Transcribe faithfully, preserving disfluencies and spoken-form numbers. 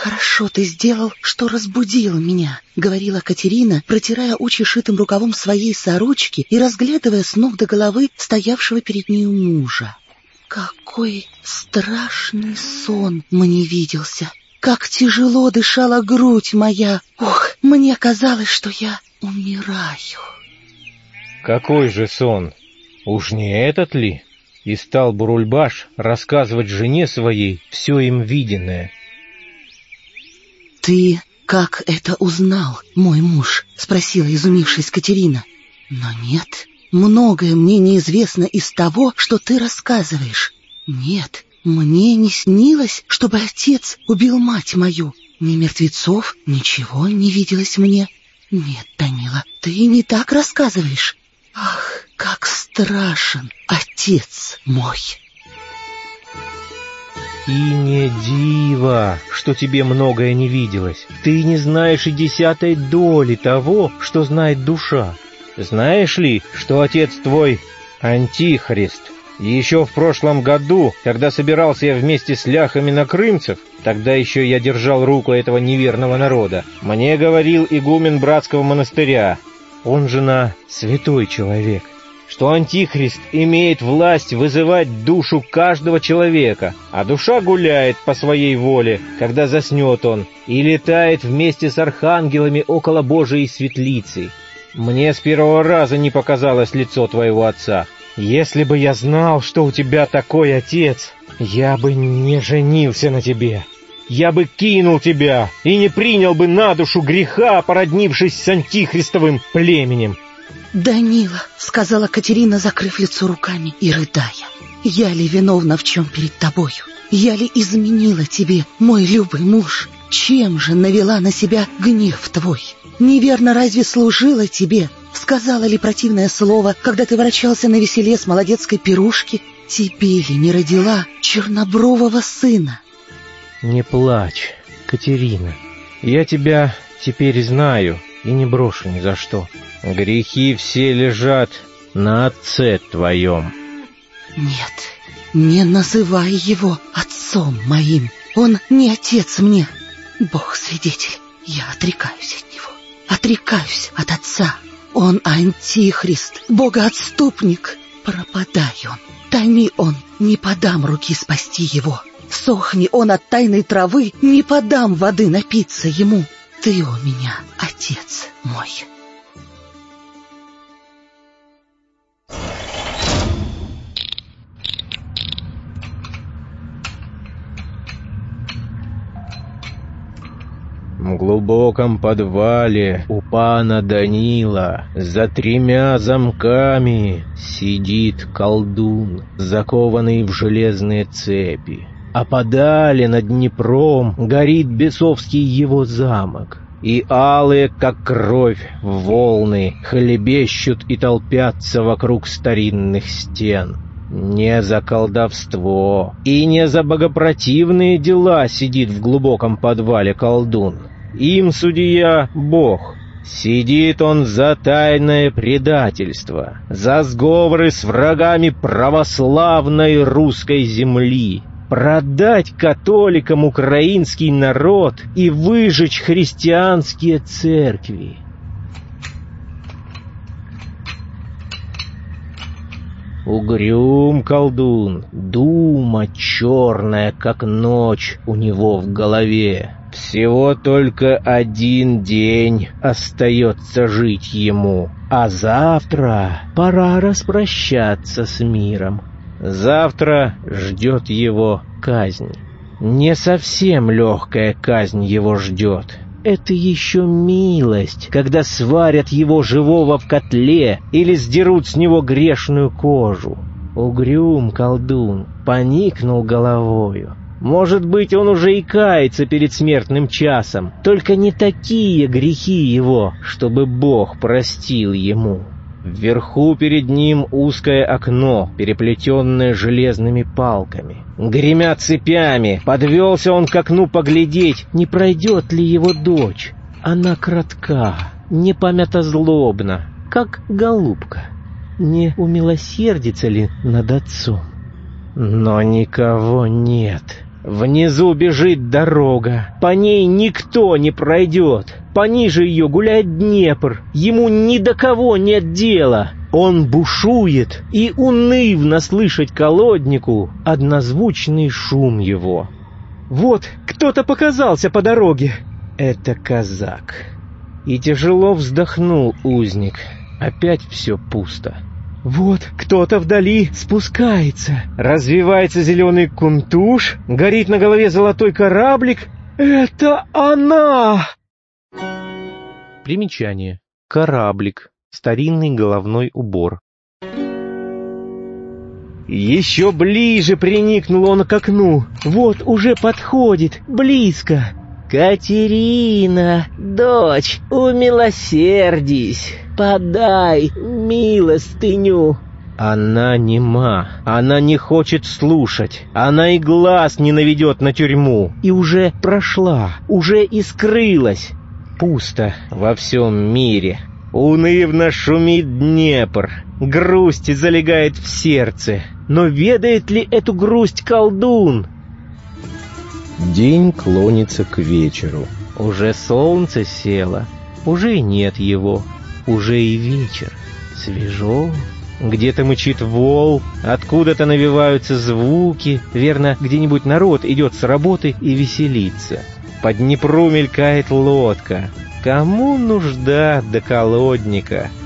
«Хорошо ты сделал, что разбудил меня», — говорила Катерина, протирая очи шитым рукавом своей сорочки и разглядывая с ног до головы стоявшего перед нею мужа. «Какой страшный сон мне виделся! Как тяжело дышала грудь моя! Ох, мне казалось, что я умираю!» «Какой же сон? Уж не этот ли?» И стал Бурульбаш рассказывать жене своей все им виденное. «Ты как это узнал, мой муж?» — спросила, изумившись Катерина. «Но нет, многое мне неизвестно из того, что ты рассказываешь. Нет, мне не снилось, чтобы отец убил мать мою. Ни мертвецов, ничего не виделось мне. Нет, Данила, ты не так рассказываешь. Ах, как страшен отец мой!» «И не диво, что тебе многое не виделось. Ты не знаешь и десятой доли того, что знает душа. Знаешь ли, что отец твой — антихрист? Еще в прошлом году, когда собирался я вместе с ляхами на крымцев, тогда еще я держал руку этого неверного народа, мне говорил игумен братского монастыря, он же на святой человек, что антихрист имеет власть вызывать душу каждого человека, а душа гуляет по своей воле, когда заснет он, и летает вместе с архангелами около Божией светлицы. Мне с первого раза не показалось лицо твоего отца. Если бы я знал, что у тебя такой отец, я бы не женился на тебе. Я бы кинул тебя и не принял бы на душу греха, породнившись с антихристовым племенем». «Данила», — сказала Катерина, закрыв лицо руками и рыдая, — «я ли виновна в чем перед тобою? Я ли изменила тебе, мой любый муж? Чем же навела на себя гнев твой? Неверно разве служила тебе? Сказала ли противное слово, когда ты ворочался на веселе с молодецкой пирушки? Тебе ли не родила чернобрового сына?» «Не плачь, Катерина, я тебя теперь знаю и не брошу ни за что. Грехи все лежат на отце твоем». «Нет, не называй его отцом моим. Он не отец мне. Бог свидетель, я отрекаюсь от него. Отрекаюсь от отца. Он антихрист, богоотступник. Пропадай он, томи он, не подам руки спасти его. Сохни он от тайной травы, не подам воды напиться ему. Ты у меня, отец мой». В глубоком подвале у пана Данила за тремя замками сидит колдун, закованный в железные цепи. А подале над Днепром горит бесовский его замок, и алые, как кровь, волны хлебещут и толпятся вокруг старинных стен. Не за колдовство и не за богопротивные дела сидит в глубоком подвале колдун. Им судья Бог. Сидит он за тайное предательство, за сговоры с врагами православной русской земли, продать католикам украинский народ и выжечь христианские церкви. Угрюм колдун, дума черная, как ночь, у него в голове. Всего только один день остается жить ему, а завтра пора распрощаться с миром. Завтра ждет его казнь. Не совсем легкая казнь его ждет. Это еще милость, когда сварят его живого в котле или сдерут с него грешную кожу. Угрюм колдун поникнул головою. Может быть, он уже и кается перед смертным часом, только не такие грехи его, чтобы Бог простил ему. Вверху перед ним узкое окно, переплетенное железными палками. Гремя цепями, подвелся он к окну поглядеть, не пройдет ли его дочь. Она кратка, не памятозлобна, как голубка. Не умилосердится ли над отцом? Но никого нет. Внизу бежит дорога, по ней никто не пройдет. Пониже ее гуляет Днепр, ему ни до кого нет дела. Он бушует, и унывно слышать колоднику однозвучный шум его. Вот кто-то показался по дороге. Это казак. И тяжело вздохнул узник. Опять все пусто. Вот кто-то вдали спускается. Развивается зеленый кунтуш, горит на голове золотой кораблик. Это она! Примечание. Кораблик. Старинный головной убор. Еще ближе приникнул он к окну. Вот уже подходит, близко. «Катерина, дочь, умилосердись, подай милостыню». Она нема, она не хочет слушать, она и глаз не наведет на тюрьму. И уже прошла, уже и скрылась. Пусто во всем мире. Унывно шумит Днепр, грусть залегает в сердце. Но ведает ли эту грусть колдун? День клонится к вечеру. Уже солнце село, уже и нет его, уже и вечер. Свежо, где-то мычит вол, откуда-то навеваются звуки. Верно, где-нибудь народ идет с работы и веселится. По Днепру мелькает лодка. Кому нужда до колодника?